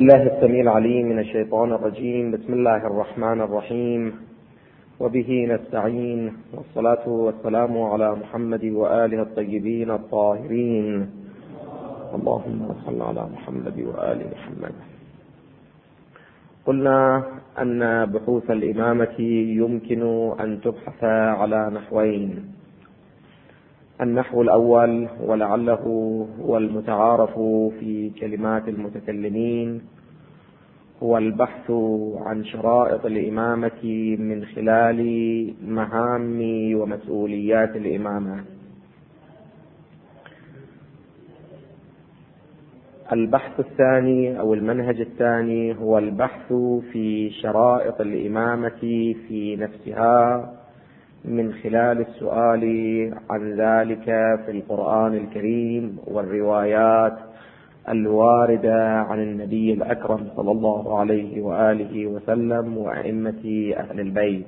الله السميع العليم من الشيطان الرجيم. بسم الله الرحمن الرحيم، وبه نستعين، والصلاة والسلام على محمد وآله الطيبين الطاهرين. اللهم صل على محمد وآل محمد. قلنا أن بحوث الإمامة يمكن أن تبحث على نحوين. النحو الأول، ولعله هو المتعارف في كلمات المتكلمين، هو البحث عن شرائط الإمامة من خلال مهام ومسؤوليات الإمامة. البحث الثاني أو المنهج الثاني هو البحث في شرائط الإمامة في نفسها من خلال السؤال عن ذلك في القرآن الكريم والروايات الواردة عن النبي الأكرم صلى الله عليه وآله وسلم وأئمة أهل البيت.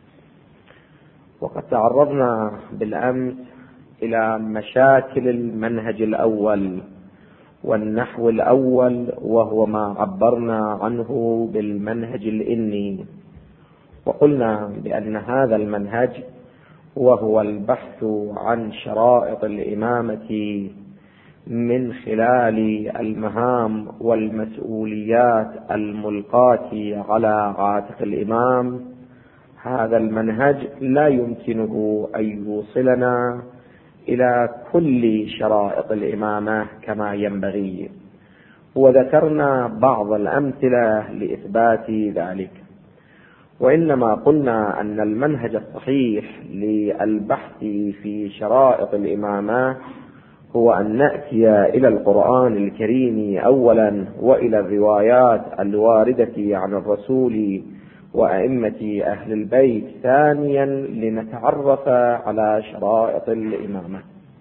وقد تعرضنا بالأمس إلى مشاكل المنهج الأول والنحو الأول، وهو ما عبرنا عنه بالمنهج الإني، وقلنا بأن هذا المنهج وهو البحث عن شرائط الإمامة من خلال المهام والمسؤوليات الملقاة على عاتق الإمام. هذا المنهج لا يمكنه أن يوصلنا إلى كل شرائط الإمامة كما ينبغي، وذكرنا بعض الأمثلة لإثبات ذلك. وإنما قلنا أن المنهج الصحيح للبحث في شرائط الإمامة هو أن نأتي إلى القرآن الكريم أولا، وإلى الروايات الواردة عن الرسول وأئمة أهل البيت ثانيا، لنتعرف على شرائط الإمامة.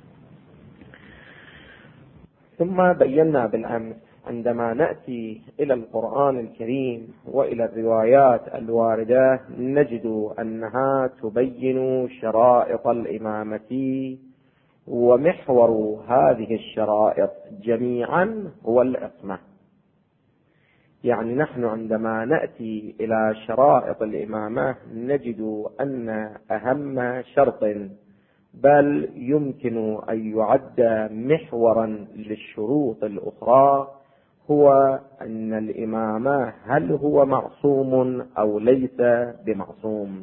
ثم بينا بالأمس عندما نأتي إلى القرآن الكريم وإلى الروايات الواردة نجد أنها تبين شرائط الإمامة، ومحور هذه الشرائط جميعا هو العصمة. يعني نحن عندما نأتي إلى شرائط الإمامة نجد أن أهم شرط، بل يمكن أن يعد محورا للشروط الأخرى، هو أن الإمامة هل هو معصوم أو ليس بمعصوم.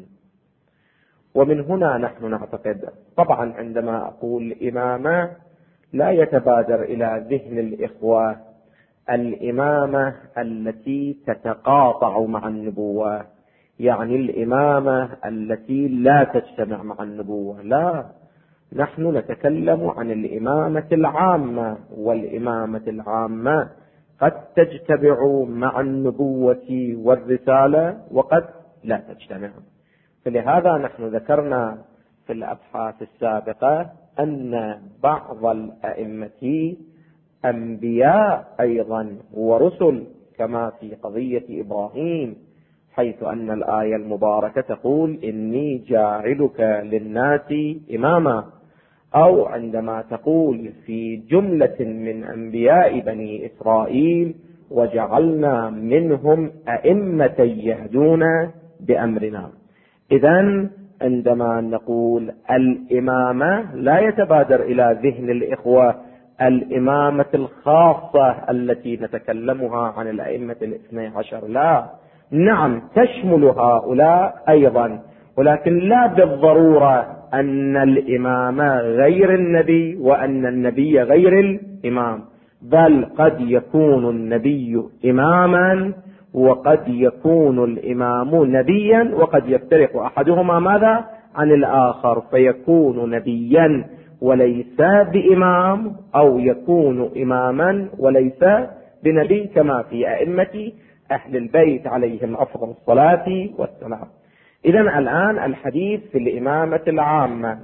ومن هنا نحن نعتقد، طبعا عندما أقول إمامة لا يتبادر إلى ذهن الإخوة الإمامة التي تتقاطع مع النبوة، يعني الإمامة التي لا تجتمع مع النبوة، لا، نحن نتكلم عن الإمامة العامة، والإمامة العامة قد تجتمع مع النبوة والرسالة وقد لا تجتمع. فلهذا نحن ذكرنا في الأبحاث السابقة أن بعض الأئمة أنبياء أيضا ورسل، كما في قضية إبراهيم، حيث أن الآية المباركة تقول إني جاعلك للناس إماما، أو عندما تقول في جملة من أنبياء بني إسرائيل وجعلنا منهم أئمة يهدون بأمرنا. إذن عندما نقول الإمامة لا يتبادر إلى ذهن الإخوة الإمامة الخاصة التي نتكلمها عن الأئمة الاثني عشر، لا، نعم تشمل هؤلاء أيضا، ولكن لا بالضرورة أن الإمامة غير النبي وأن النبي غير الإمام، بل قد يكون النبي إماما وقد يكون الإمام نبيا، وقد يفترق أحدهما ماذا عن الآخر، فيكون نبيا وليس بإمام، أو يكون إماما وليس بنبي، كما في أئمة أهل البيت عليهم أفضل الصلاة والسلام. إذن الآن الحديث في الإمامة العامة،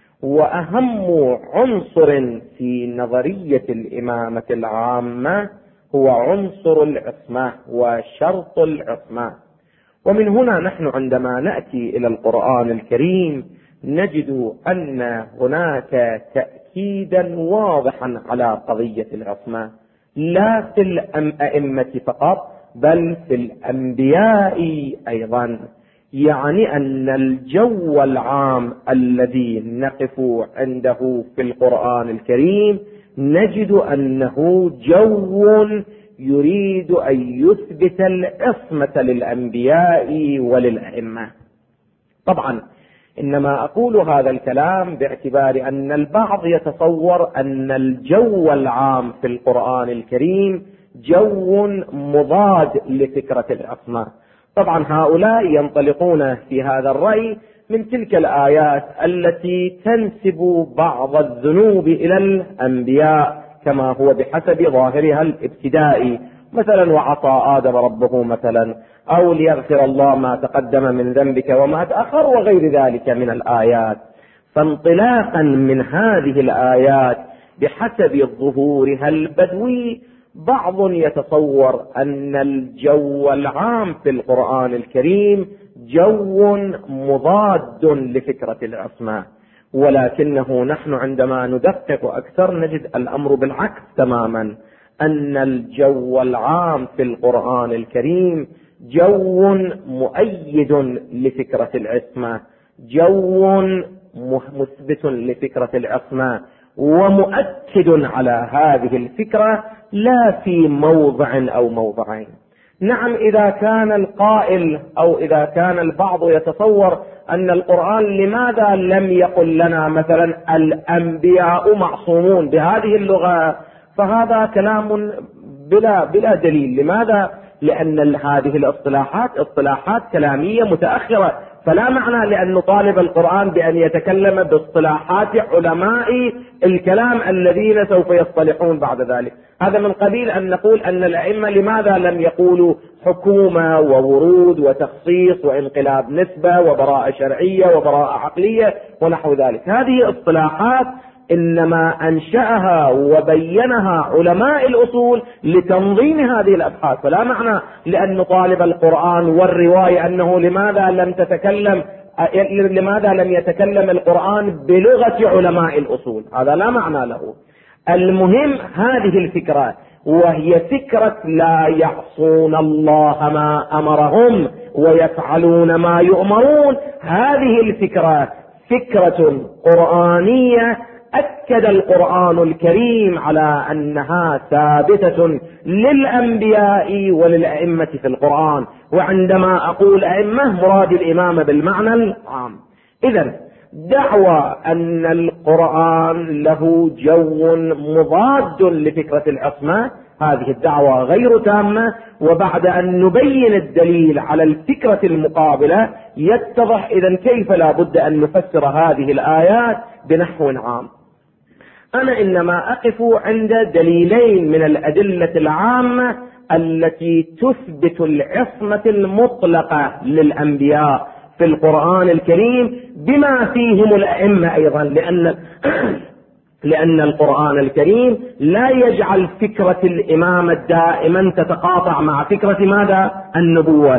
وأهم عنصر في نظرية الإمامة العامة هو عنصر العصمة وشرط العصمة. ومن هنا نحن عندما نأتي إلى القرآن الكريم نجد أن هناك تأكيدا واضحا على قضية العصمة. لا في الأئمة فقط بل في الأنبياء أيضا. يعني أن الجو العام الذي نقف عنده في القرآن الكريم نجد أنه جو يريد أن يثبت العصمة للأنبياء وللأئمة. طبعا إنما أقول هذا الكلام باعتبار أن البعض يتصور أن الجو العام في القرآن الكريم جو مضاد لفكرة العصمة. طبعا هؤلاء ينطلقون في هذا الرأي من تلك الآيات التي تنسب بعض الذنوب إلى الأنبياء كما هو بحسب ظاهرها الابتدائي، مثلا وعصى آدم ربه مثلا، أو ليغفر الله ما تقدم من ذنبك وما تأخر وغير ذلك من الآيات. فانطلاقا من هذه الآيات بحسب ظهورها البدوي بعض يتصور أن الجو العام في القرآن الكريم جو مضاد لفكرة العصمة، ولكنه نحن عندما ندقق أكثر نجد الأمر بالعكس تماما، أن الجو العام في القرآن الكريم جو مؤيد لفكرة العصمة، جو مثبت لفكرة العصمة ومؤكد على هذه الفكرة لا في موضع أو موضعين. نعم، إذا كان القائل أو إذا كان البعض يتصور أن القرآن لماذا لم يقل لنا مثلا الأنبياء معصومون بهذه اللغة، فهذا كلام بلا دليل. لماذا؟ لأن هذه الاصطلاحات اصطلاحات كلامية متأخرة، فلا معنى لأن نطالب القرآن بأن يتكلم باصطلاحات علماء الكلام الذين سوف يصطلحون بعد ذلك. هذا من قبيل أن نقول أن الأئمة لماذا لم يقولوا حكومة وورود وتخصيص وانقلاب نسبة وبراءة شرعية وبراءة عقلية ونحو ذلك. هذه اصطلاحات إنما أنشأها وبينها علماء الأصول لتنظيم هذه الأبحاث، فلا معنى لأن نطالب القرآن والرواية أنه لماذا لم يتكلم القرآن بلغة علماء الأصول، هذا لا معنى له. المهم هذه الفكرة، وهي فكرة لا يعصون الله ما أمرهم ويفعلون ما يؤمرون. هذه الفكرة فكرة قرآنية أكد القرآن الكريم على أنها ثابتة للأنبياء وللأئمة في القرآن. وعندما أقول أئمة مراد الإمامة بالمعنى العام. إذن دعوى أن القرآن له جو مضاد لفكرة العصمة، هذه الدعوة غير تامة. وبعد أن نبين الدليل على الفكرة المقابلة يتضح إذن كيف لا بد أن نفسر هذه الآيات بنحو عام. أنا إنما أقف عند دليلين من الأدلة العامة التي تثبت العصمة المطلقة للأنبياء في القرآن الكريم بما فيهم الأئمة أيضا، لأن القرآن الكريم لا يجعل فكرة الإمامة دائما تتقاطع مع فكرة ماذا؟ النبوة.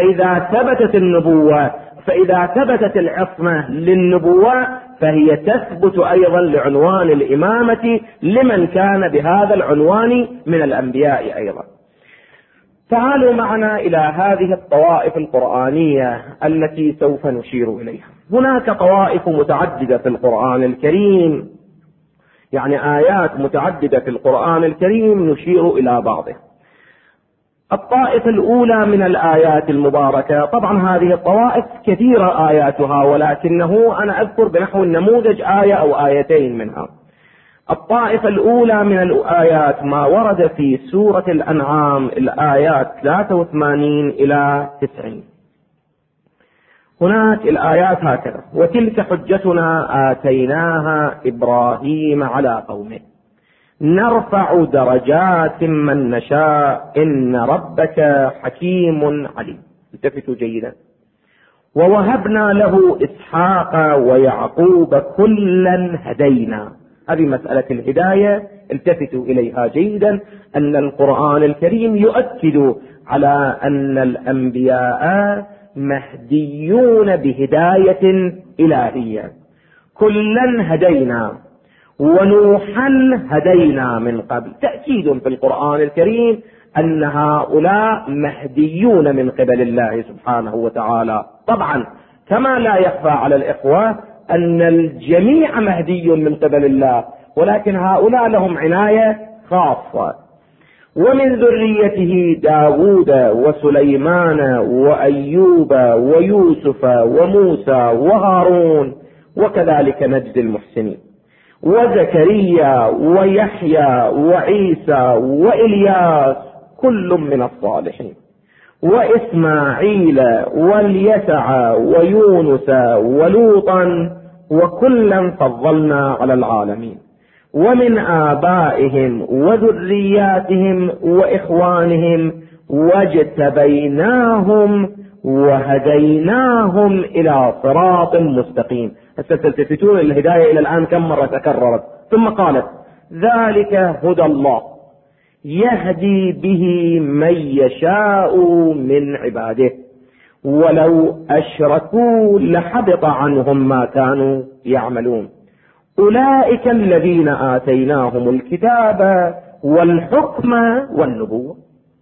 فإذا ثبتت العصمة للنبوة فهي تثبت أيضا لعنوان الإمامة لمن كان بهذا العنوان من الأنبياء أيضا. تعالوا معنا إلى هذه الطوائف القرآنية التي سوف نشير إليها. هناك طوائف متعددة في القرآن الكريم، يعني آيات متعددة في القرآن الكريم نشير إلى بعضها. الطائفة الأولى من الآيات المباركة، طبعا هذه الطوائف كثيرة آياتها، ولكنه أنا أذكر بنحو النموذج آية أو آيتين منها. الطائفة الأولى من الآيات ما ورد في سورة الأنعام الآيات 83 إلى 90. هناك الآيات هكذا: وتلك حجتنا آتيناها إبراهيم على قومه نرفع درجات من نشاء إن ربك حكيم عليم. التفتوا جيدا. ووهبنا له إسحاق ويعقوب كلا هدينا. هذه مسألة الهداية التفتوا إليها جيدا، أن القرآن الكريم يؤكد على أن الأنبياء مهديون بهداية إلهية. كلا هدينا. ونوحا هدينا من قبل. تأكيد في القرآن الكريم أن هؤلاء مهديون من قبل الله سبحانه وتعالى. طبعا كما لا يخفى على الإخوة أن الجميع مهدي من قبل الله، ولكن هؤلاء لهم عناية خاصة. ومن ذريته داود وسليمان وأيوب ويوسف وموسى وهارون وكذلك نجزي المحسنين، وزكريا ويحيى وعيسى وإلياس كل من الصالحين، وإسماعيل واليسع ويونس ولوطا وكلا فضلنا على العالمين، ومن آبائهم وذرياتهم وإخوانهم واجتبيناهم وهديناهم إلى صراط مستقيم. تلتفتون الهداية إلى الآن كم مرة تكررت، ثم قالت ذلك هدى الله يهدي به من يشاء من عباده ولو أشركوا لحبط عنهم ما كانوا يعملون أولئك الذين آتيناهم الكتاب والحكم والنبوة.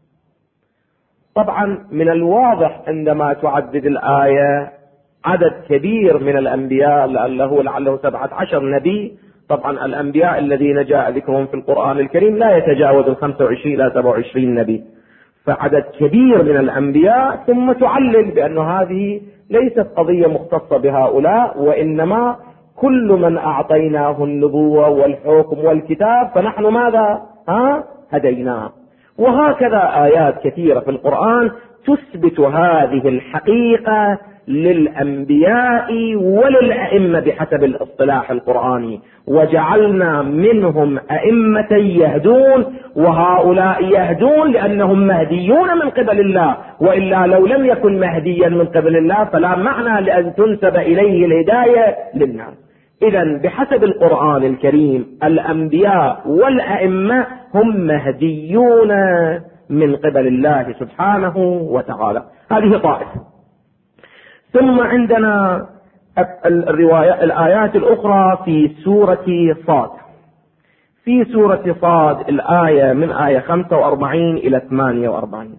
طبعا من الواضح عندما تعدد الآية عدد كبير من الأنبياء، لعله 17 نبي. طبعا الأنبياء الذين جاء ذكرهم في القرآن الكريم لا يتجاوز 25 إلى 27 نبي، فعدد كبير من الأنبياء، ثم تعلل بأن هذه ليست قضية مختصة بهؤلاء، وإنما كل من أعطيناه النبوة والحكم والكتاب فنحن ماذا؟ هديناه. وهكذا آيات كثيرة في القرآن تثبت هذه الحقيقة للأنبياء وللأئمة بحسب الاصطلاح القرآني، وجعلنا منهم أئمة يهدون، وهؤلاء يهدون لأنهم مهديون من قبل الله، وإلا لو لم يكن مهديا من قبل الله فلا معنى لأن تنسب إليه الهداية للناس. إذن بحسب القرآن الكريم الأنبياء والأئمة هم مهديون من قبل الله سبحانه وتعالى. هذه طائفة. ثم عندنا الآيات الأخرى في سورة صاد. في سورة صاد الآية من آية 45 إلى 48.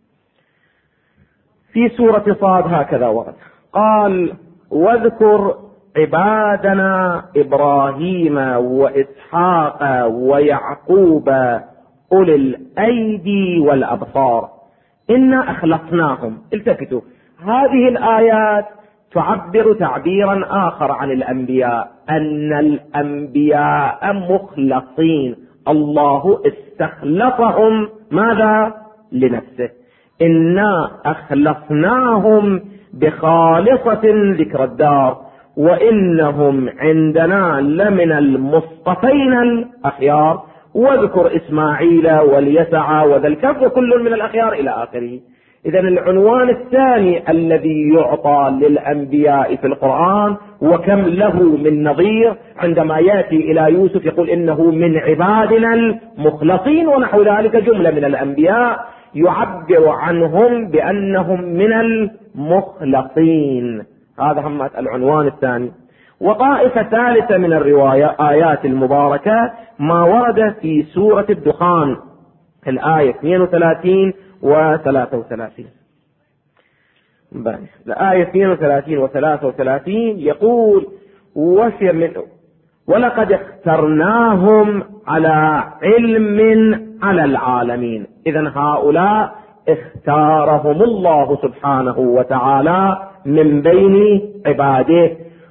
في سورة صاد هكذا ورد قال واذكر عبادنا إبراهيم وإسحاق ويعقوب أولي الأيدي والأبصار إنا أخلصناهم. التفتوا، هذه الآيات تعبر تعبيرا آخر عن الأنبياء، أن الأنبياء مخلصين، الله استخلصهم ماذا؟ لنفسه. إنا أخلصناهم بخالصة ذكر الدار وإنهم عندنا لمن المصطفين الأخيار، واذكر إسماعيل واليسع وذا الكف وكل من الأخيار إلى آخره. إذن العنوان الثاني الذي يعطى للأنبياء في القرآن وكم له من نظير، عندما يأتي إلى يوسف يقول إنه من عبادنا المخلصين ونحو ذلك، جملة من الأنبياء يعبر عنهم بأنهم من المخلصين. هذا هم العنوان الثاني. وطائفة ثالثة من آيات المباركة ما ورد في سورة الدخان الآية 32 و33. الآية 32 و33 يقول ولقد اخترناهم على علم على العالمين. إذن هؤلاء اختارهم الله سبحانه وتعالى من بين عباده،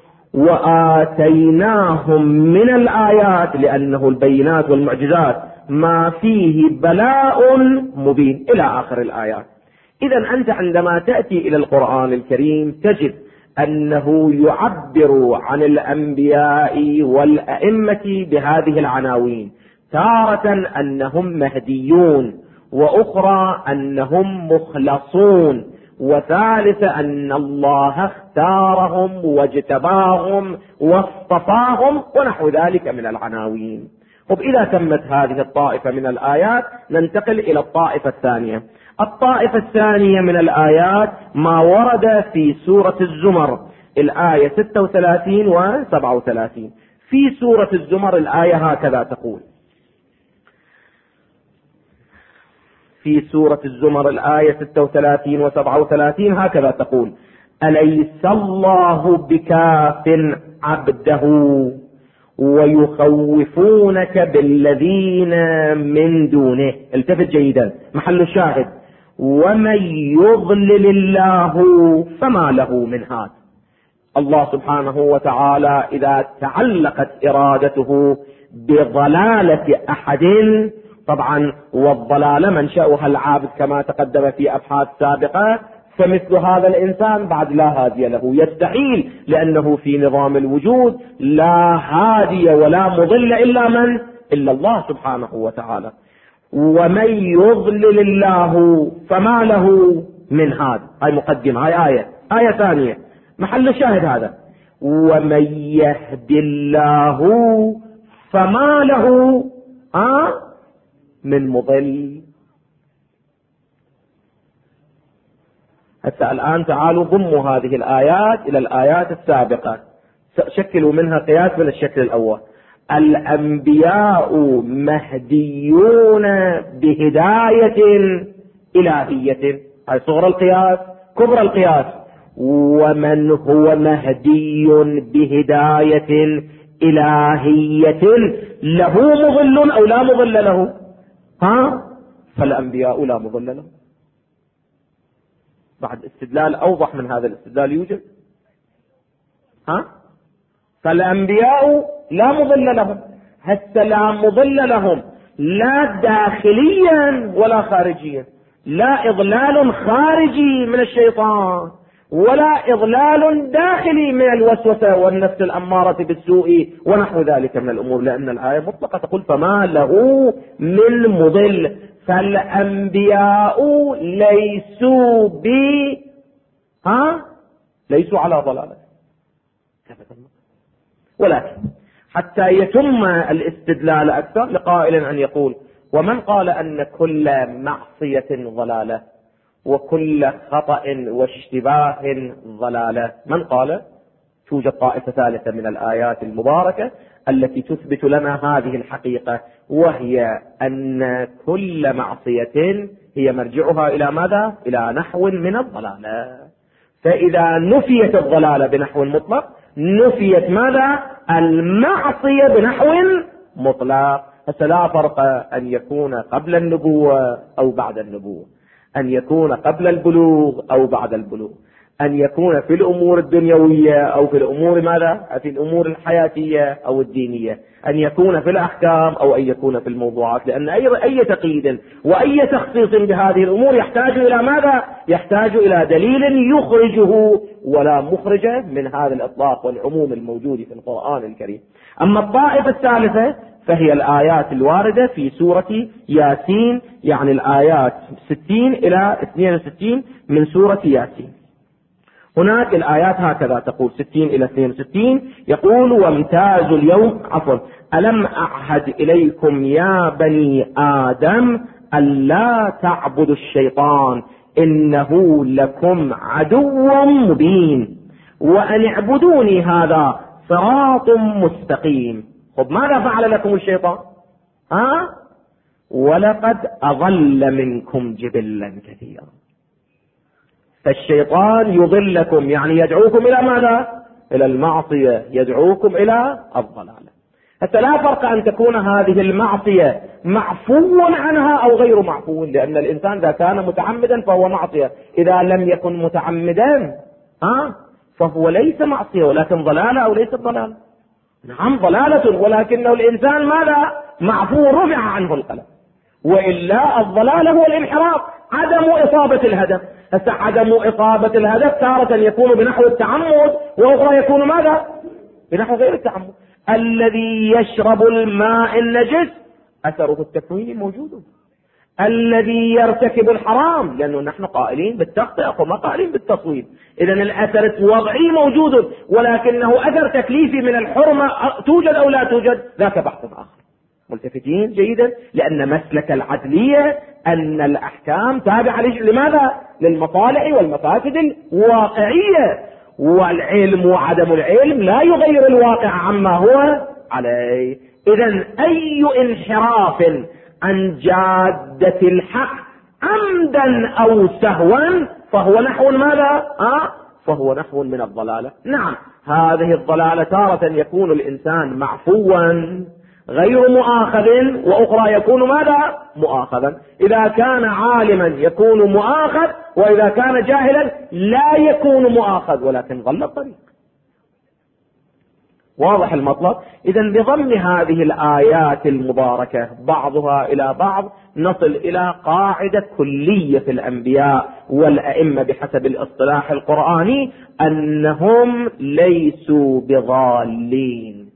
وآتيناهم من الآيات لأنه البينات والمعجزات ما فيه بلاء مبين إلى آخر الآيات. إذن أنت عندما تأتي إلى القرآن الكريم تجد أنه يعبر عن الأنبياء والأئمة بهذه العناوين، تارة أنهم مهديون، وأخرى أنهم مخلصون، وثالثة أن الله اختارهم واجتباهم واصطفاهم ونحو ذلك من العناوين. إذا تمت هذه الطائفة من الآيات ننتقل إلى الطائفة الثانية. الطائفة الثانية من الآيات ما ورد في سورة الزمر الآية 36 و 37. في سورة الزمر الآية هكذا تقول، في سورة الزمر الآية 36 و37 هكذا تقول: أليس الله بكاف عبده ويخوفونك بالذين من دونه. التفت جيدا، محل الشاهد: ومن يضلل الله فما له من هاد. الله سبحانه وتعالى إذا تعلقت إرادته بضلالة أحد، طبعا والضلالة منشأها العابد كما تقدم في أبحاث سابقة، فمثل هذا الإنسان بعد لا هادي له، يستحيل، لأنه في نظام الوجود لا هادي ولا مضل إلا من؟ إلا الله سبحانه وتعالى. ومن يضلل الله فما له من هاد. هاي مقدمة، هاي آية ثانية، محل الشاهد هذا: ومن يهد الله فما له من مضل. حتى الآن تعالوا ضموا هذه الآيات إلى الآيات السابقة، شكلوا منها قياس من الشكل الأول. الأنبياء مهديون بهداية إلهية، هذه صغر القياس. كبر القياس: ومن هو مهدي بهداية إلهية له مضل أو لا مضل له؟ فالأنبياء لا مضل له. بعد استدلال أوضح من هذا الاستدلال يوجد؟ فالأنبياء لا مضل لهم. هسه لا مضل لهم لا داخليا ولا خارجيا، لا إضلال خارجي من الشيطان ولا إضلال داخلي من الوسوسة والنفس الأمارة بالسوء ونحو ذلك من الأمور، لأن الآية مطلقة تقول: فما له من مضل. فالأنبياء ليسوا ليسوا على ضلالة، ولكن حتى يتم الاستدلال أكثر لقائل أن يقول: ومن قال أن كل معصية ضلالة وكل خطأ واشتباه ضلالة؟ من قال؟ توجد طائفة ثالثة من الآيات المباركة التي تثبت لنا هذه الحقيقة، وهي أن كل معصية هي مرجعها إلى ماذا؟ إلى نحو من الضلالة. فإذا نفيت الضلالة بنحو مطلق، نفيت ماذا؟ المعصية بنحو مطلق. فلا فرق أن يكون قبل النبوة أو بعد النبوة، أن يكون قبل البلوغ أو بعد البلوغ، أن يكون في الأمور الدنيوية أو في الأمور ماذا؟ في الأمور الحياتية أو الدينية، أن يكون في الأحكام أو أن يكون في الموضوعات، لأن أي تقييد وأي تخصيص بهذه الأمور يحتاج إلى ماذا؟ يحتاج إلى دليل يخرجه، ولا مخرج من هذا الإطلاق والعموم الموجود في القرآن الكريم. أما الطائفة الثالثة فهي الآيات الواردة في سورة ياسين، يعني الآيات 60 إلى 62 من سورة ياسين. هناك الآيات هكذا تقول: 60 إلى 62 يقول: وامتازوا اليوم ألم أعهد إليكم يا بني آدم ألا تعبدوا الشيطان إنه لكم عدو مبين وأن اعبدوني هذا صراط مستقيم. طب ماذا فعل لكم الشيطان؟ ولقد أضل منكم جبلا كثيرا. فالشيطان يضلكم، يعني يدعوكم إلى ماذا؟ إلى المعصية، يدعوكم إلى الضلالة. حتى لا فرق أن تكون هذه المعصية معفو عنها أو غير معفو، لأن الإنسان إذا كان متعمدا فهو معصية، إذا لم يكن متعمدا فهو ليس معصية ولكن ضلالة أو ليس ضلالة. نعم ضلالة، ولكنه الإنسان ماذا؟ معفو، رفع عنه القلم. وإلا الضلال هو الانحراف، عدم إصابة الهدف. عدم إصابة الهدف تارة يكون بنحو التعمد، وأخرى يكون ماذا؟ بنحو غير التعمد. الذي يشرب الماء النجس أثره التكوين موجود. الذي يرتكب الحرام، لأنه نحن قائلين بالتخطئة وما قائلين بالتصويب، إذن الأثر الوضعي موجود، ولكنه أثر تكليفي من الحرمة توجد أو لا توجد، ذاك بحث آخر. ملتفتين جيدا، لأن مسلك العدلية أن الأحكام تابعة لماذا؟ للمصالح والمفاسد الواقعية، والعلم وعدم العلم لا يغير الواقع عما هو عليه. إذن أي انحراف عن جادة الحق عمدا أو سهوا فهو نحو ماذا؟ فهو نحو من الضلالة. نعم، هذه الضلالة تارة يكون الإنسان معفوا غير مؤاخذ، وأخرى يكون ماذا؟ مؤاخذا. إذا كان عالما يكون مؤاخذ، وإذا كان جاهلا لا يكون مؤاخذ ولكن ضل الطريق. واضح المطلب؟ إذن بضم هذه الآيات المباركة بعضها إلى بعض نصل إلى قاعدة كلية في الأنبياء والأئمة بحسب الاصطلاح القرآني أنهم ليسوا بضالين،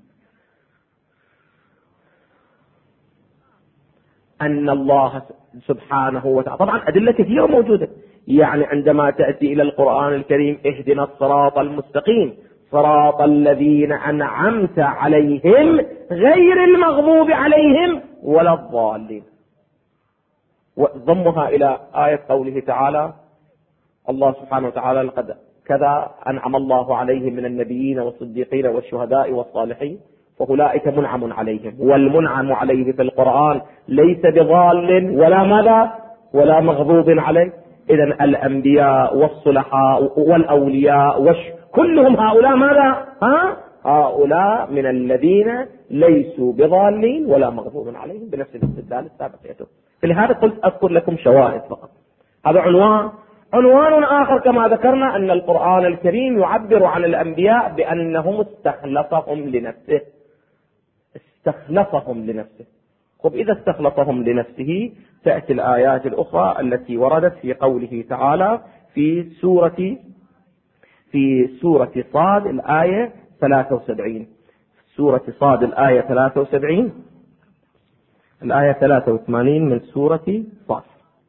أن الله سبحانه وتعالى. طبعا أدلة كثيرة موجودة، يعني عندما تأتي إلى القرآن الكريم اهدنا الصراط المستقيم صراط الذين أنعمت عليهم غير المغضوب عليهم ولا الضالين، وضمها إلى آية قوله تعالى الله سبحانه وتعالى لقد كذا أنعم الله عليهم من النبيين والصديقين والشهداء والصالحين فأولئك منعم عليهم. والمنعم عليه في القرآن ليس بضال ولا ماذا ولا مغضوب عليه. إذن الأنبياء والصلحاء والأولياء كلهم هؤلاء ماذا؟ هؤلاء من الذين ليسوا بضالين ولا مغضوب عليهم بنفس الاستدلال السابق يتم. فلهذا قلت أذكر لكم شواهد فقط. هذا عنوان آخر كما ذكرنا أن القرآن الكريم يعبر عن الأنبياء بأنهم استخلصهم لنفسه. خب إذا استخلصهم لنفسه تأتي الآيات الأخرى التي وردت في قوله تعالى في سورة صاد الآية 73. سورة صاد الآية 73 الآية 83 من سورة صاد.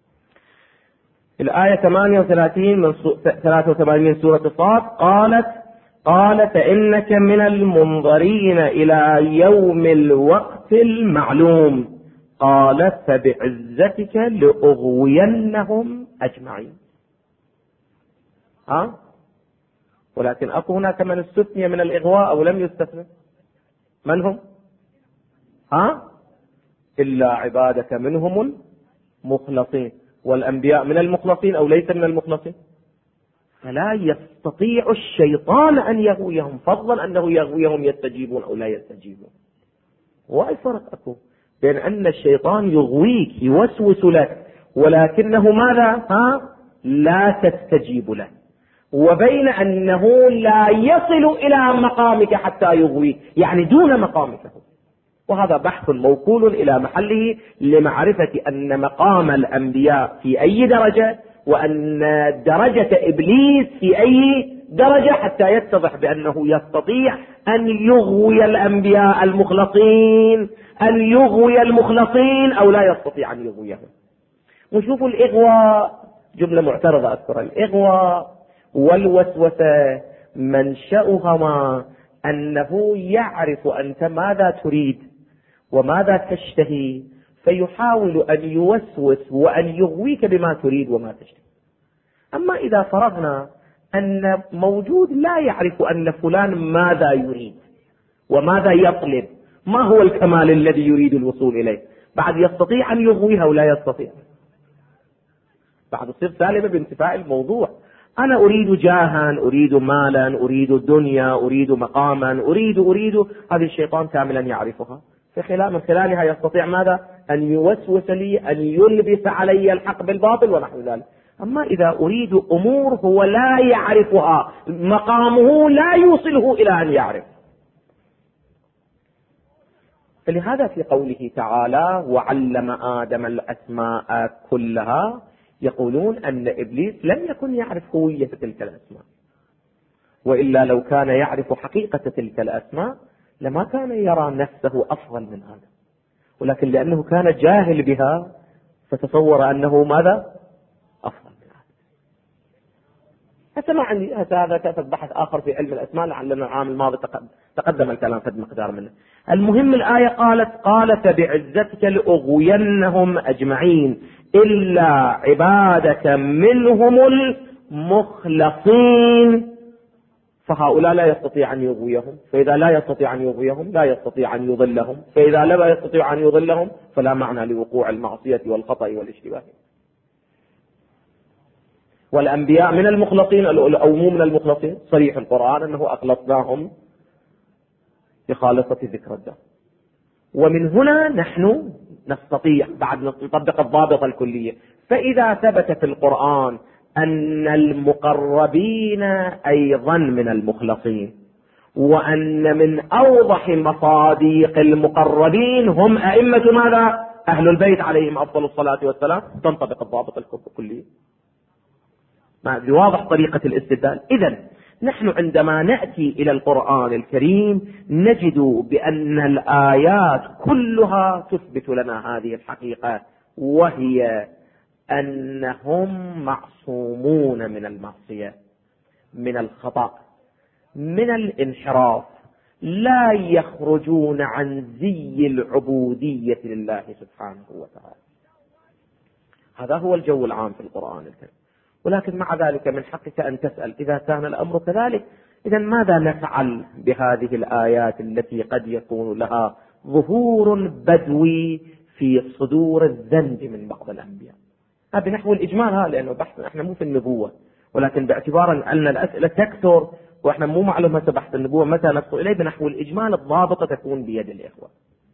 الآية 38 من 83 من سورة صاد قال فإنك من المنظرين إلى يوم الوقت المعلوم قال فبعزتك لأغوينهم أجمعين. ولكن أكو هناك من استثني من الإغواء أو لم يستثنى. من هم؟ إلا عبادك منهم المخلصين. والأنبياء من المخلصين أو ليس من المخلصين؟ فلا يستطيع الشيطان أن يغويهم، فضلا أنه يغويهم يستجيبون أو لا يستجيبون. وأي فرق أكو بين أن الشيطان يغويك يوسوس لك ولكنه ماذا؟ لا تستجيب له، وبين أنه لا يصل إلى مقامك حتى يغويك، يعني دون مقامك. وهذا بحث موكول إلى محله لمعرفة أن مقام الأنبياء في أي درجة، وأن درجة إبليس في أي درجة، حتى يتضح بأنه يستطيع أن يغوي الأنبياء المخلصين، أو لا يستطيع أن يغويهم. وشوفوا الإغواء جملة معترضة أذكر. الإغواء والوسوسة منشأهما أنه يعرف أنت ماذا تريد وماذا تشتهي، فيحاول أن يوسوس وأن يغويك بما تريد وما تشتهي. أما إذا فرضنا أن موجود لا يعرف أن فلان ماذا يريد وماذا يطلب، ما هو الكمال الذي يريد الوصول إليه، بعد يستطيع أن يغويها ولا يستطيع؟ بعد يصير سالمة بانتفاء الموضوع. أنا أريد جاها، أريد مالا، أريد الدنيا، أريد مقاما، أريد هذه الشيطان كاملا يعرفها، من خلالها يستطيع ماذا؟ أن يوسوس لي، أن يلبس علي الحق بالباطل ونحو ذلك. أما إذا أريد أمور هو لا يعرفها، مقامه لا يوصله إلى أن يعرف. فلهذا في قوله تعالى وعلم آدم الأسماء كلها، يقولون أن إبليس لم يكن يعرف هوية تلك الأسماء، وإلا لو كان يعرف حقيقة تلك الأسماء لما كان يرى نفسه أفضل من آدم، ولكن لأنه كان جاهل بها فتصور أنه ماذا؟ أفضل من آدم. ما عندي هذا كتب بحث آخر في علم الأسماء، لعلنا العام الماضي تقدم الكلام قد مقدار منه. المهم الآية قالت بعزتك لأغوينهم أجمعين إلا عبادك منهم المخلصين فهؤلاء لا يستطيع أن يغويهم، فإذا لا يستطيع أن يغويهم لا يستطيع أن يضلهم، فإذا لا يستطيع أن يضلهم فلا معنى لوقوع المعصية والخطأ والاشتباه. والأنبياء من المخلصين أو مو من المخلصين؟ صريح القرآن أنه أخلصناهم بخالصة ذكر الدار. ومن هنا نحن نستطيع بعد نطبق الضابط الكلية. فإذا ثبت في القرآن أن المقربين أيضا من المخلصين، وأن من أوضح مصادق المقربين هم أئمة ماذا؟ أهل البيت عليهم أفضل الصلاة والسلام، تنطبق الضابط الكلي بواضح طريقة الاستدلال. إذن نحن عندما نأتي إلى القرآن الكريم نجد بأن الآيات كلها تثبت لنا هذه الحقيقة، وهي أنهم معصومون من المعصية، من الخطأ، من الانحراف، لا يخرجون عن زي العبودية لله سبحانه وتعالى. هذا هو الجو العام في القرآن الكريم. ولكن مع ذلك من حقك أن تسأل إذا كان الأمر كذلك، إذا ماذا نفعل بهذه الآيات التي قد يكون لها ظهور بدوي في صدور الذنب من بعض الأنبياء؟ بنحو الإجمال هذا، لأنه بحث احنا مو في النبوة، ولكن باعتبار أن الأسئلة تكثر وإحنا مو معلوم متى بحث النبوة متى ندخل إليه، بنحو الإجمال الضابطة تكون بيد الإخوة.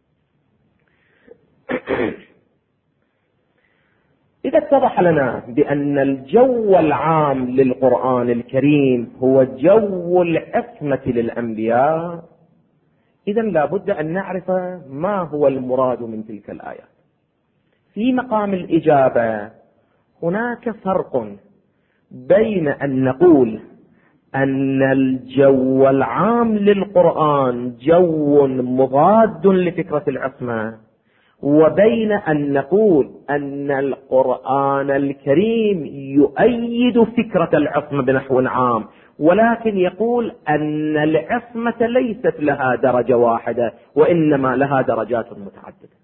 إذا اتضح لنا بأن الجو العام للقرآن الكريم هو جو العصمة للأنبياء، إذا لابد أن نعرف ما هو المراد من تلك الآيات. في مقام الإجابة هناك فرق بين أن نقول أن الجو العام للقرآن جو مضاد لفكرة العصمة، وبين أن نقول أن القرآن الكريم يؤيد فكرة العصمة بنحو عام، ولكن يقول أن العصمة ليست لها درجة واحدة وإنما لها درجات متعددة.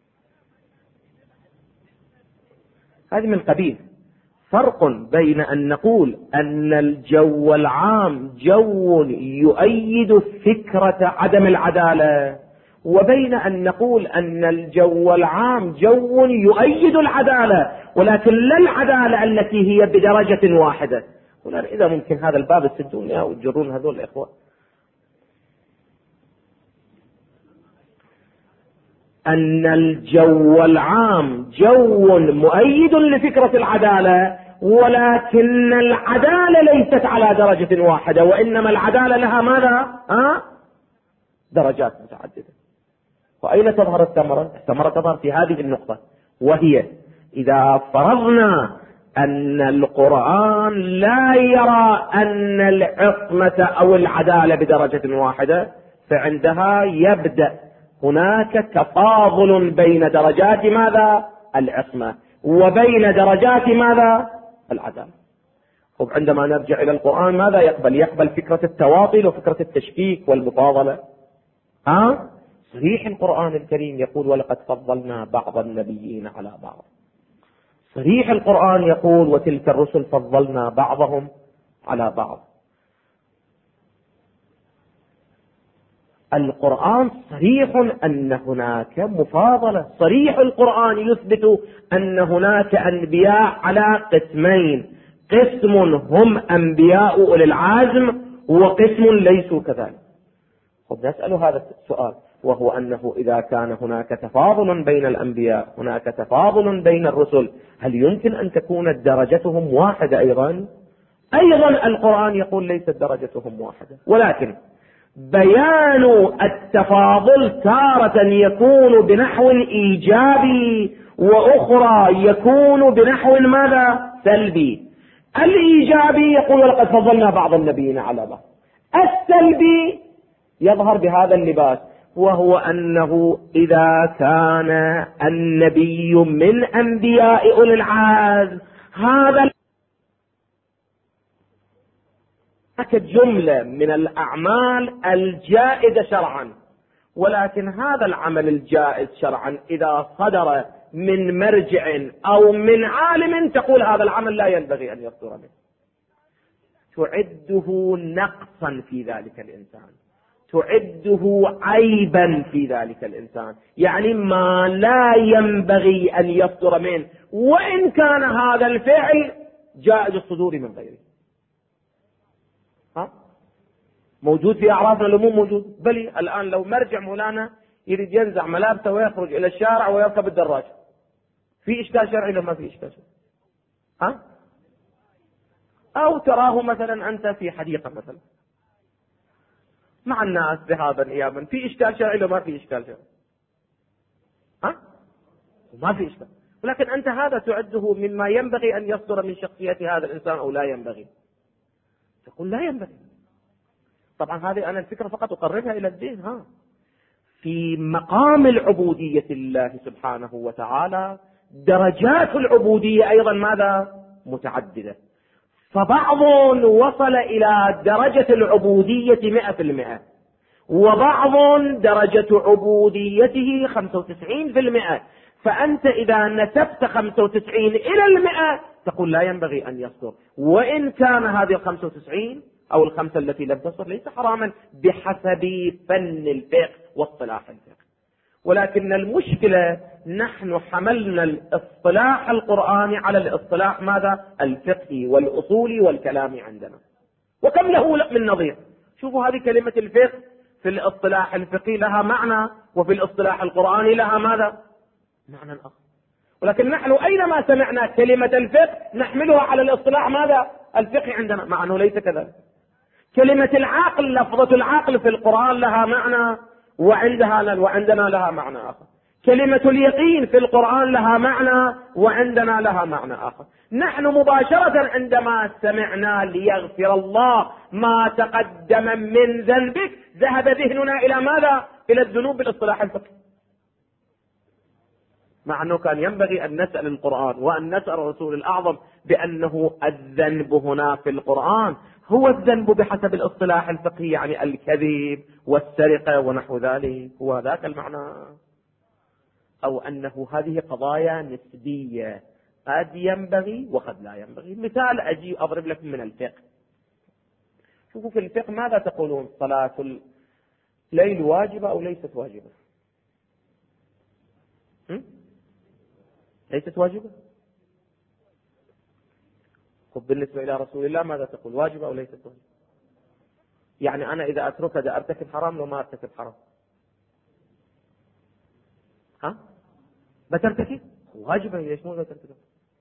هذه من قبيل فرق بين أن نقول أن الجو العام جو يؤيد فكرة عدم العدالة، وبين أن نقول أن الجو العام جو يؤيد العدالة ولكن لا العدالة التي هي بدرجة واحدة. إذا ممكن هذا الباب السدون أو تجرون هذول الإخوة. أن الجو العام جو مؤيد لفكرة العدالة، ولكن العدالة ليست على درجة واحدة وإنما العدالة لها ماذا؟ درجات متعددة. وأين تظهر الثمرة؟ الثمرة تظهر في هذه النقطة، وهي إذا فرضنا أن القرآن لا يرى أن العصمة أو العدالة بدرجة واحدة، فعندها يبدأ هناك تفاضل بين درجات ماذا؟ العصمة، وبين درجات ماذا؟ العدالة. عندما نرجع إلى القرآن ماذا يقبل؟ يقبل فكرة التواطل وفكرة التشكيك والمفاضلة. صريح القرآن الكريم يقول ولقد فضلنا بعض النبيين على بعض. صريح القرآن يقول وتلك الرسل فضلنا بعضهم على بعض. القرآن صريح أن هناك مفاضلة، صريح القرآن يثبت أن هناك أنبياء على قسمين، قسم هم أنبياء أولي العزم وقسم ليسوا كذلك. نسأل هذا السؤال، وهو أنه إذا كان هناك تفاضل بين الأنبياء، هناك تفاضل بين الرسل، هل يمكن أن تكون درجتهم واحدة أيضا؟ القرآن يقول ليست درجتهم واحدة، ولكن بيان التفاضل تارة يكون بنحو إيجابي وأخرى يكون بنحو ماذا؟ سلبي. الإيجابي يقول ولقد فضلنا بعض النبيين على بعض، السلبي يظهر بهذا اللباس، وهو أنه إذا كان النبي من أنبياء أولي العزم هذا جملة من الأعمال الجائزة شرعا، ولكن هذا العمل الجائز شرعا إذا صدر من مرجع أو من عالم تقول هذا العمل لا ينبغي أن يصدر منه. تعده نقصا في ذلك الإنسان، تعده عيبا في ذلك الإنسان، يعني ما لا ينبغي أن يصدر منه، وإن كان هذا الفعل جائز الصدور من غيره. موجود في أعرافنا لو مو موجود؟ بل الآن لو مرجع مولانا يريد ينزع ملابسه ويخرج إلى الشارع ويركب الدراجة، في إشكال شرعي لو ما في إشكال شرعي؟ أو تراه مثلا أنت في حديقة مثلا مع الناس ذهابا إيابا، في إشكال شرعي لو ما في إشكال شرعي؟ ما في إشكال، ولكن أنت هذا تعده مما ينبغي أن يصدر من شخصية هذا الإنسان أو لا ينبغي؟ تقول لا ينبغي. طبعا هذه أنا الفكرة فقط أقربها إلى الذهن. في مقام العبودية لله سبحانه وتعالى درجات العبودية أيضا ماذا؟ متعددة. فبعض وصل إلى درجة العبودية 100%، وبعض درجة عبوديته 95%. فأنت إذا نسبت 95 إلى 100 تقول لا ينبغي أن يصدر، وإن كان هذه 95 أو 5 التي لم تصدر ليس حراما بحسب فن الفقه واصطلاح الفقه. ولكن المشكلة نحن حملنا الاصطلاح القرآني على الاصطلاح ماذا؟ الفقهي والأصولي والكلامي عندنا، وكم له من نظير. شوفوا هذه كلمة الفقه في الاصطلاح الفقهي لها معنى، وفي الاصطلاح القرآني لها ماذا؟ معنى آخر. ولكن نحن أينما سمعنا كلمة الفقه نحملها على الاصطلاح ماذا؟ الفقهي عندنا، مع أنه ليس كذلك. كلمة العقل، لفظة العقل في القرآن لها معنى وعندنا لها معنى آخر. كلمة اليقين في القرآن لها معنى وعندنا لها معنى آخر. نحن مباشرة عندما سمعنا ليغفر الله ما تقدم من ذنبك ذهب ذهننا إلى ماذا؟ إلى الذنوب بالاصطلاح الفقهي، مع أنه كان ينبغي أن نسأل القرآن وأن نسأل الرسول الأعظم بأنه الذنب هنا في القرآن هو الذنب بحسب الاصطلاح الفقهي، يعني الكذب والسرقة ونحو ذلك، هو ذاك المعنى، أو أنه هذه قضايا نسبية قد ينبغي وقد لا ينبغي. مثال أجي أضرب لكم من الفقه. شوفوا في الفقه ماذا تقولون؟ صلاة الليل واجبة أو ليست واجبة؟ ليست واجبة. طب بالنسبة إلى رسول الله ماذا تقول؟ واجبة أو ليست واجبة؟ يعني أنا إذا أتركها ده أرتكب حرام لو ما أرتكب حرام؟ بترتكب واجبة، ليش مو بترتكب؟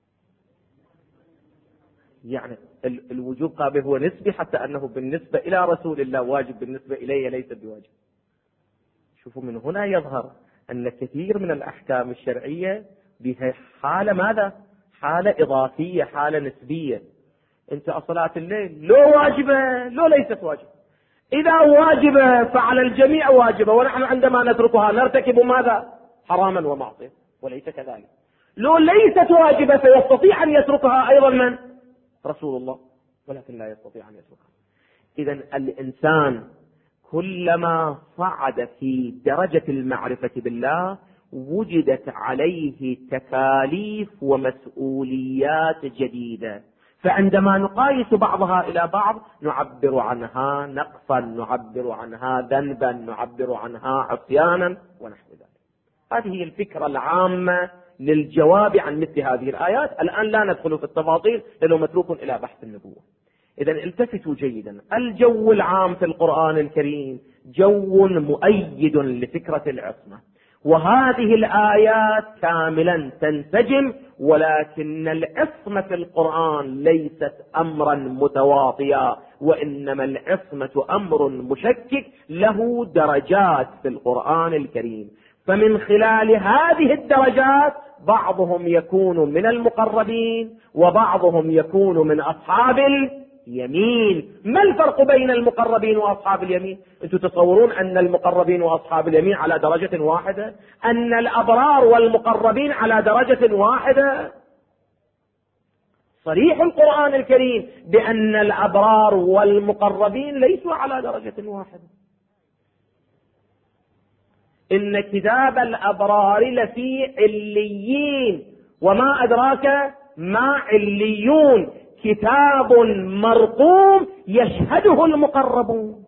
يعني الوجوب قابل هو نسبي، حتى أنه بالنسبة إلى رسول الله واجب، بالنسبة إليه ليس بواجب. شوفوا من هنا يظهر أن كثير من الأحكام الشرعية بها حالة ماذا؟ حالة إضافية، حالة نسبية. أنت صلاة الليل لو واجبة لو ليست واجبة. إذا واجبة فعلى الجميع واجبة، ونحن عندما نتركها نرتكب ماذا؟ حراما ومعصية، وليس كذلك. لو ليست واجبة فيستطيع أن يتركها أيضا من؟ رسول الله، ولكن لا يستطيع أن يتركها. إذن الإنسان كلما صعد في درجة المعرفة بالله وجدت عليه تكاليف ومسؤوليات جديدة، فعندما نقايس بعضها إلى بعض نعبر عنها نقصا، نعبر عنها ذنبا، نعبر عنها عصيانا ونحو ذلك. هذه هي الفكرة العامة للجواب عن مثل هذه الآيات. الآن لا ندخل في التفاصيل لأنه متروك إلى بحث النبوة. إذن التفتوا جيدا، الجو العام في القرآن الكريم جو مؤيد لفكرة العصمة، وهذه الآيات كاملا تنسجم، ولكن العصمة في القرآن ليست أمرا متواطيا، وإنما العصمة أمر مشكك له درجات في القرآن الكريم. فمن خلال هذه الدرجات بعضهم يكون من المقربين وبعضهم يكون من أصحاب اليمين. ما الفرق بين المقربين وأصحاب اليمين؟ أنتم تصورون أن المقربين وأصحاب اليمين على درجة واحدة؟ أن الأبرار والمقربين على درجة واحدة؟ صريح القرآن الكريم بأن الأبرار والمقربين ليسوا على درجة واحدة. إن كتاب الأبرار لفي عليين، وما أدراك ما عليون. كتاب مرقوم يشهده المقربون.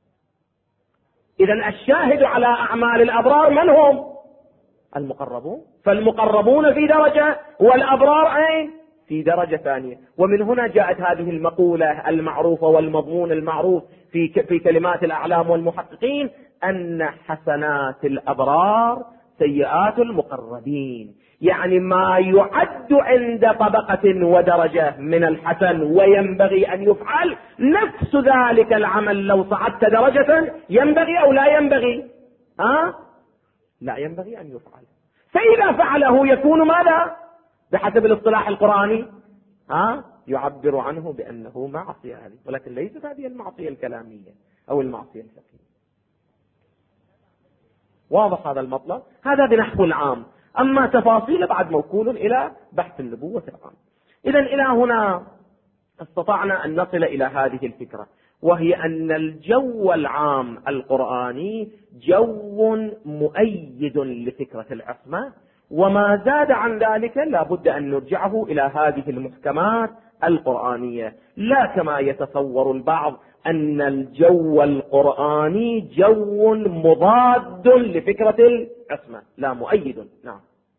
إذن الشاهد على أعمال الأبرار من هم؟ المقربون. فالمقربون في درجة والأبرار أين؟ في درجة ثانية. ومن هنا جاءت هذه المقولة المعروفة والمضمون المعروف في كلمات الأعلام والمحققين أن حسنات الأبرار سيئات المقربين. يعني ما يعد عند طبقة ودرجة من الحسن وينبغي أن يفعل نفس ذلك العمل لو صعدت درجة ينبغي أو لا ينبغي؟ لا ينبغي أن يفعل. فإذا فعله يكون ماذا؟ بحسب الاصطلاح القرآني يعبر عنه بأنه معصية هذه، ولكن ليست هذه المعصية الكلامية أو المعصية الفقهية. واضح هذا المطلب؟ هذا بنحو العام. أما تفاصيل بعد موكول إلى بحث النبوة العام. إذن إلى هنا استطعنا أن نصل إلى هذه الفكرة، وهي أن الجو العام القرآني جو مؤيد لفكرة العصمة، وما زاد عن ذلك لا بد أن نرجعه إلى هذه المحكمات القرآنية، لا كما يتصور البعض أن الجو القرآني جو مضاد لفكرة العصمة، لا مؤيد. نعم.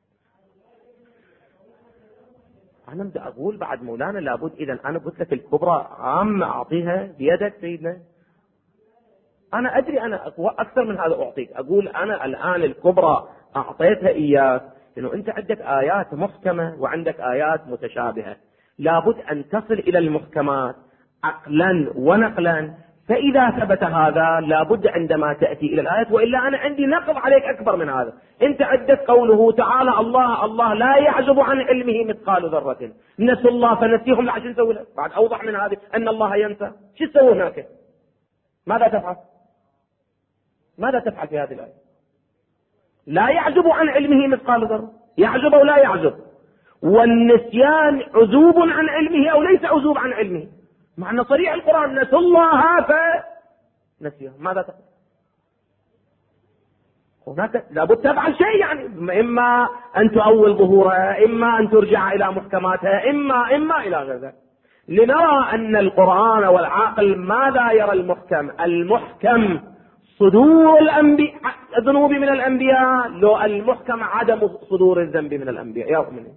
أنا بدي أقول بعد مولانا لابد. إذا أنا قلت لك الكبرى عامة أعطيها بيدك سيدنا. أنا أدري أنا أكثر من هذا أعطيك. أقول أنا الآن الكبرى أعطيتها إياك، إنه أنت عندك آيات محكمة وعندك آيات متشابهة، لابد أن تصل إلى المحكمات عقلا ونقلا. فإذا ثبت هذا لابد عندما تأتي إلى الآيات، وإلا أنا عندي نقض عليك أكبر من هذا. أنت عندك قوله تعالى الله لا يعزب عن علمه مثقال ذرة، نسوا الله فنسيهم. لا شو نسوي له بعد أوضح من هذه أن الله ينسى؟ شو تسوي هناك؟ ماذا تفعل؟ ماذا تفعل في هذه الآية؟ لا يعزب عن علمه مثقال ذرة، يعزب أو لا يعزب؟ والنسيان عزوب عن علمه أو ليس عزوب عن علمه؟ معنى صريح القرآن نسوا الله فنسيهم. ماذا تفعل؟ هناك لابد تفعل شيء، يعني إما أن تؤول ظهورها، إما أن ترجع إلى محكماتها، إما إلى غير ذلك، لنرى أن القرآن والعقل ماذا يرى المحكم صدور الذنوب من الأنبياء، لو المحكم عدم صدور الذنب من الأنبياء يا أمني.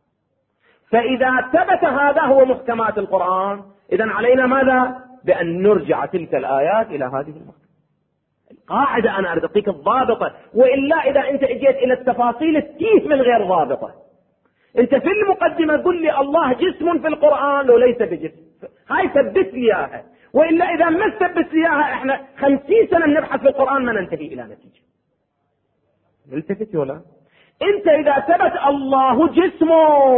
فإذا ثبت هذا هو محكمات القرآن، إذن علينا ماذا؟ بأن نرجع تلك الآيات إلى هذه المحكمة. القاعدة أنا أعطيك الضابطة، وإلا إذا أنت اجيت إلى التفاصيل التيه من غير ضابطة. أنت في المقدمة قل لي الله جسم في القرآن لو ليس بجسم، هاي ثبت لي إياها، وإلا إذا ما ثبت لي إياها إحنا 50 سنة نبحث في القرآن ما ننتهي إلى نتيجة. التفت ولا؟ أنت إذا ثبت الله جسم،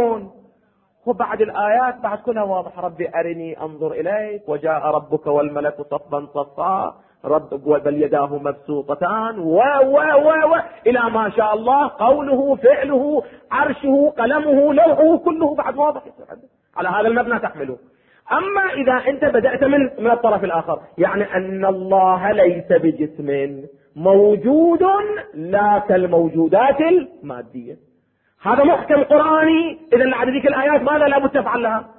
وبعد الآيات بعد كلها واضح، ربي أرني أنظر إليك، وجاء ربك والملك صفا صفا، ربك بل يداه مبسوطتان و إلى ما شاء الله، قوله فعله عرشه قلمه لوحه كله بعد واضح على هذا المبنى تحمله. أما إذا أنت بدأت من الطرف الآخر، يعني أن الله ليس بجسم موجود لا كالموجودات المادية، هذا محكم قرآني. إذا لعد ذيك الآيات ماذا لابد تفعل لها؟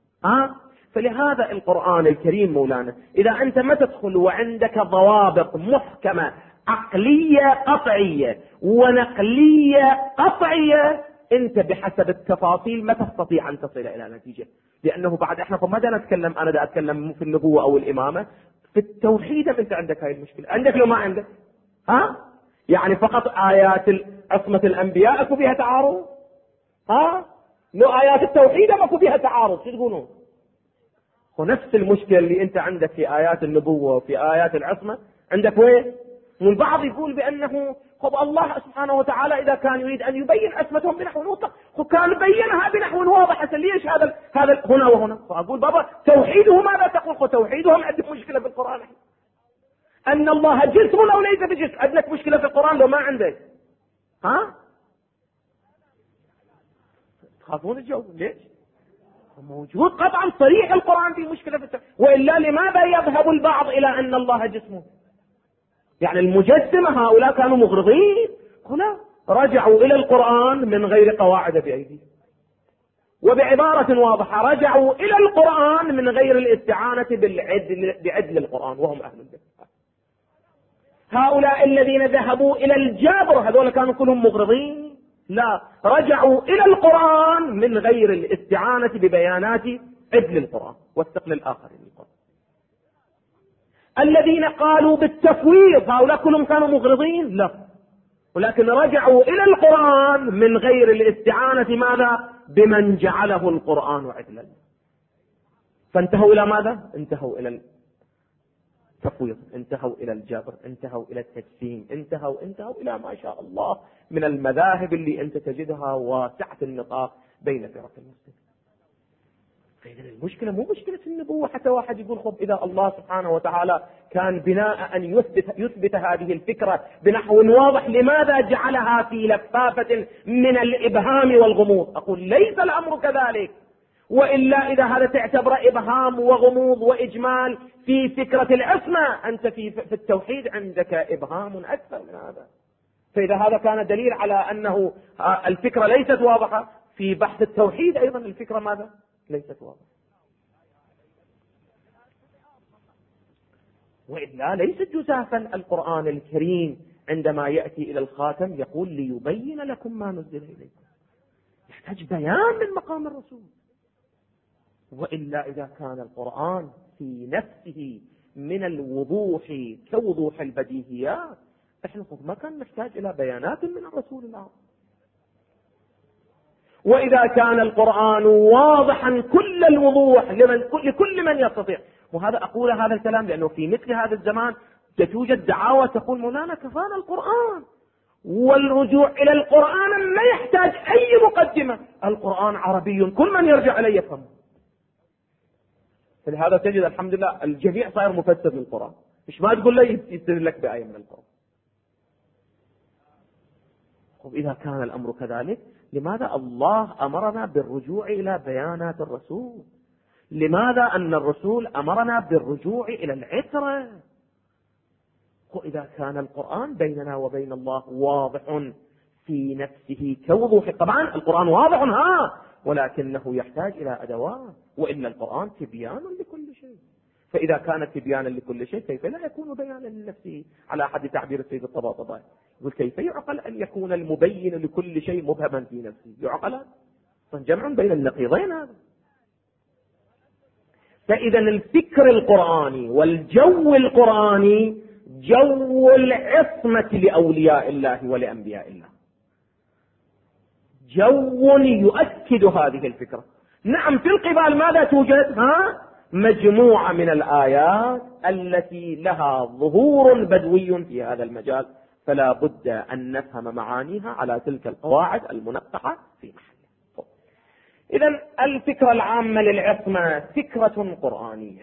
فلهذا القرآن الكريم مولانا إذا أنت ما تدخل وعندك ضوابط محكمة عقلية قطعية ونقلية قطعية، أنت بحسب التفاصيل ما تستطيع أن تصل إلى نتيجة. لأنه بعد إحنا ماذا نتكلم؟ أنا دا أتكلم في النبوة أو الإمامة، في التوحيد أنت عندك هاي المشكلة، عندك لو ما عندك يعني فقط آيات عصمة الأنبياء أكو بها تعارض، لو آيات التوحيد ما أكو بها تعارض، شو تقولون؟ ونفس المشكلة اللي أنت عندك في آيات النبوة وفي آيات العصمة عندك وين؟ والبعض يقول بأنه خب الله سبحانه وتعالى إذا كان يريد أن يبين عصمتهم بنحو واضح كان بينها بنحو واضح، ليش هذا هنا وهنا؟ فأقول بابا توحيده ماذا تقول؟ توحيدهم عندك مشكلة في القرآن، أن الله جسم أو ليس بجسم، عندك مشكلة في القرآن لو ما عندك تخافون الجو ليش؟ موجود قطعا صريح القرآن في مشكلة في وإلا لماذا يذهب البعض إلى أن الله جسمه؟ يعني المجسمة هؤلاء كانوا مغرضين، هنا رجعوا إلى القرآن من غير قواعد بأيديهم، وبعبارة واضحة رجعوا إلى القرآن من غير الاستعانة بعدل القرآن وهم أهل البيت. هؤلاء الذين ذهبوا إلى الجبر هذول كانوا كلهم مغرضين؟ لا، رجعوا إلى القرآن من غير الاستعانة ببيانات عدل القرآن واستقل الآخرين القرآن. الذين قالوا بالتفويض هؤلاء كلهم كانوا مغرضين؟ لا، ولكن رجعوا إلى القرآن من غير الاستعانة ماذا؟ بمن جعله القرآن عدلا. فانتهوا إلى ماذا؟ انتهوا إلى التفويض، انتهوا إلى الجبر، انتهوا إلى التجسيم، انتهوا إلى ما شاء الله من المذاهب اللي أنت تجدها واسعة النطاق بين فرق المسلمين. فإذا المشكلة مو مشكلة النبوة حتى واحد يقول خب إذا الله سبحانه وتعالى كان بناء أن يثبت هذه الفكرة بنحو واضح لماذا جعلها في لفافة من الإبهام والغموض؟ أقول ليس الأمر كذلك، وإلا إذا هذا تعتبر إبهام وغموض وإجمال في فكرة العصمة، أنت في التوحيد عندك إبهام أكثر من هذا. فإذا هذا كان دليل على أنه الفكرة ليست واضحة، في بحث التوحيد أيضا الفكرة ماذا؟ ليست واضحة. وإلا ليست جزافا القرآن الكريم عندما يأتي إلى الخاتم يقول ليبين لكم ما نزل إليكم، يحتاج بيان من مقام الرسول. وإلا إذا كان القرآن في نفسه من الوضوح كوضوح البديهيات، احنا ما كان نحتاج إلى بيانات من الرسول العظيم. وإذا كان القرآن واضحا كل الوضوح لكل من يستطيع، وهذا أقول هذا الكلام لأنه في مثل هذا الزمان توجد دعاوى تقول مولانا كفانا القرآن، والرجوع إلى القرآن ما يحتاج أي مقدمة، القرآن عربي كل من يرجع إليه يفهمه. فلهذا تجد الحمد لله الجميع صاير مفسر للقرآن، مش ما تقول له يستدل لك بآية من القرآن. إذا كان الأمر كذلك لماذا الله أمرنا بالرجوع إلى بيانات الرسول؟ لماذا أن الرسول أمرنا بالرجوع إلى العترة؟ وإذا كان القرآن بيننا وبين الله واضح في نفسه كوضوح، طبعا القرآن واضح ولكنه يحتاج إلى أدوات، وإن القرآن تبيان لكل شيء. فإذا كان تبيانا لكل شيء كيف لا يكون بيانا لنفسه؟ على حد تعبير السيد الطباطبائي يقول كيف يعقل أن يكون المبين لكل شيء مبهما في نفسه؟ يعقل؟ فجمع بين النقيضين هذا. فإذا الفكر القرآني والجو القرآني جو العصمة لأولياء الله ولأنبياء الله، جو يؤكد هذه الفكرة. نعم في القبال ماذا توجد؟ مجموعة من الآيات التي لها ظهور بدوي في هذا المجال، فلا بد أن نفهم معانيها على تلك القواعد المنقحة في محلها. إذن الفكرة العامة للعصمة فكرة قرآنية.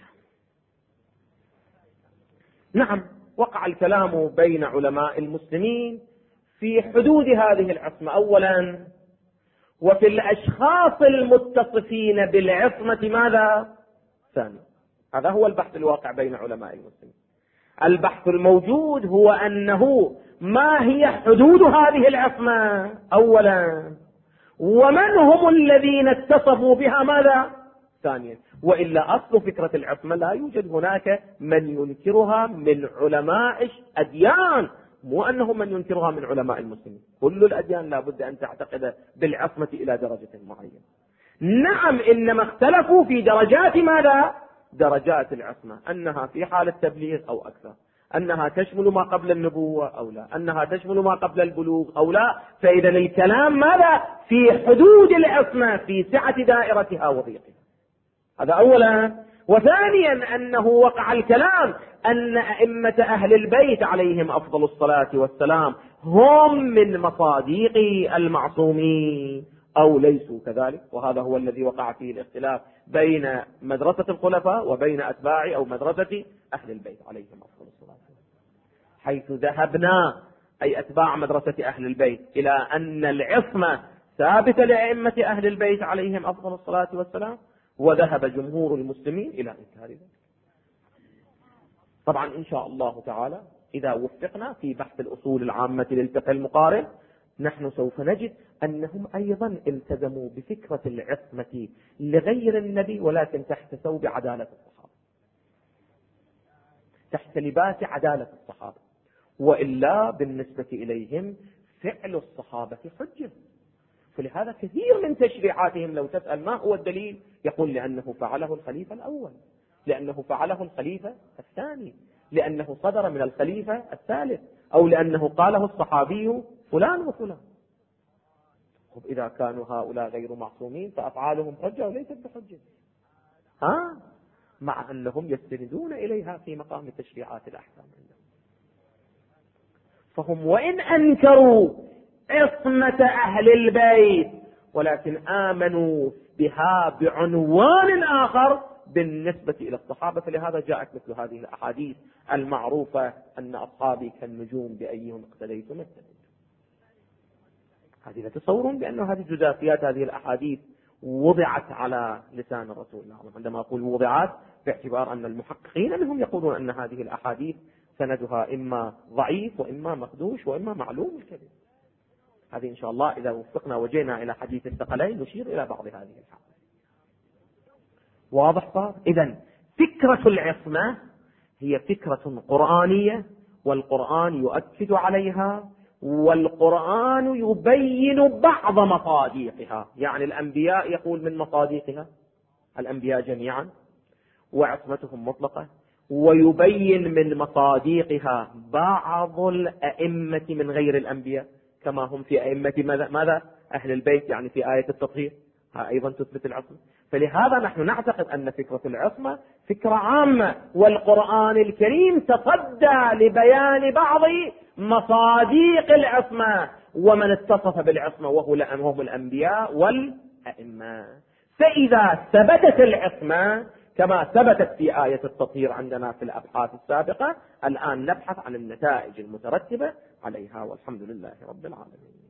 نعم وقع الكلام بين علماء المسلمين في حدود هذه العصمة أولا، وفي الأشخاص المتصفين بالعصمة ماذا؟ ثانيا. هذا هو البحث الواقع بين علماء المسلمين. البحث الموجود هو أنه ما هي حدود هذه العصمة أولا، ومن هم الذين اتصفوا بها ماذا؟ ثانيا. وإلا أصل فكرة العصمة لا يوجد هناك من ينكرها من علماء أديان، مو أنه من ينكرها من علماء المسلمين. كل الأديان لا بد أن تعتقد بالعصمة إلى درجة معينة. نعم إنما اختلفوا في درجات ماذا؟ درجات العصمة، أنها في حال التبليغ أو أكثر، أنها تشمل ما قبل النبوة أو لا، أنها تشمل ما قبل البلوغ أو لا. فإذا الكلام ماذا؟ في حدود العصمة، في سعة دائرتها وضيقها. هذا أولا. وثانيا أنه وقع الكلام أن أئمة أهل البيت عليهم أفضل الصلاة والسلام هم من مصاديق المعصومين أو ليسوا كذلك، وهذا هو الذي وقع فيه الاختلاف بين مدرسة الخلفاء وبين أتباع أو مدرسة أهل البيت عليهم أفضل الصلاة والسلام، حيث ذهبنا أي أتباع مدرسة أهل البيت إلى أن العصمة ثابتة لأئمة أهل البيت عليهم أفضل الصلاة والسلام، وذهب جمهور المسلمين إلى إنكار ذلك. طبعا إن شاء الله تعالى إذا وفقنا في بحث الأصول العامة للفقه المقارن نحن سوف نجد أنهم أيضا التزموا بفكرة العصمة لغير النبي، ولكن تحت ثوب عدالة الصحابة، تحت لباس عدالة الصحابة، وإلا بالنسبة إليهم فعل الصحابة حجة. فلهذا كثير من تشريعاتهم لو تسأل ما هو الدليل يقول لأنه فعله الخليفة الأول، لأنه فعله الخليفة الثاني، لأنه صدر من الخليفة الثالث، أو لأنه قاله الصحابي فلان وفلان. طب إذا كانوا هؤلاء غير معصومين فأفعالهم حجة وليست بحجة، مع أنهم يستندون إليها في مقام تشريعات الأحكام عندهم. فهم وإن أنكروا عصمة أهل البيت ولكن آمنوا بها بعنوان آخر بالنسبة إلى الصحابة. فلهذا جاءت مثل هذه الأحاديث المعروفة أن أصحابي كالنجوم بأيهم اقتديتم اهتديتم. هذه تصورون بأن هذه جزافيات هذه الأحاديث وضعت على لسان الرسول. عندما أقول وضعت باعتبار أن المحققين منهم يقولون أن هذه الأحاديث سندها إما ضعيف وإما مخدوش وإما معلوم الكذب. هذه إن شاء الله إذا وفقنا وجينا إلى حديث الثقلين نشير إلى بعض هذه الحالات. واضح صار؟ إذن فكرة العصمة هي فكرة قرآنية، والقرآن يؤكد عليها، والقرآن يبين بعض مصاديقها. يعني الأنبياء يقول من مصاديقها الأنبياء جميعا وعصمتهم مطلقة، ويبين من مصاديقها بعض الأئمة من غير الأنبياء كما هم في أئمة ماذا؟ أهل البيت، يعني في آية التطهير أيضا تثبت العصمة. فلهذا نحن نعتقد أن فكرة العصمة فكرة عامة، والقرآن الكريم تصدى لبيان بعض مصاديق العصمة ومن اتصف بالعصمة وهم الأنبياء والأئمة. فإذا ثبتت العصمة كما ثبتت في آية التطهير عندنا في الأبحاث السابقة، الآن نبحث عن النتائج المترتبة عليها، والحمد لله رب العالمين.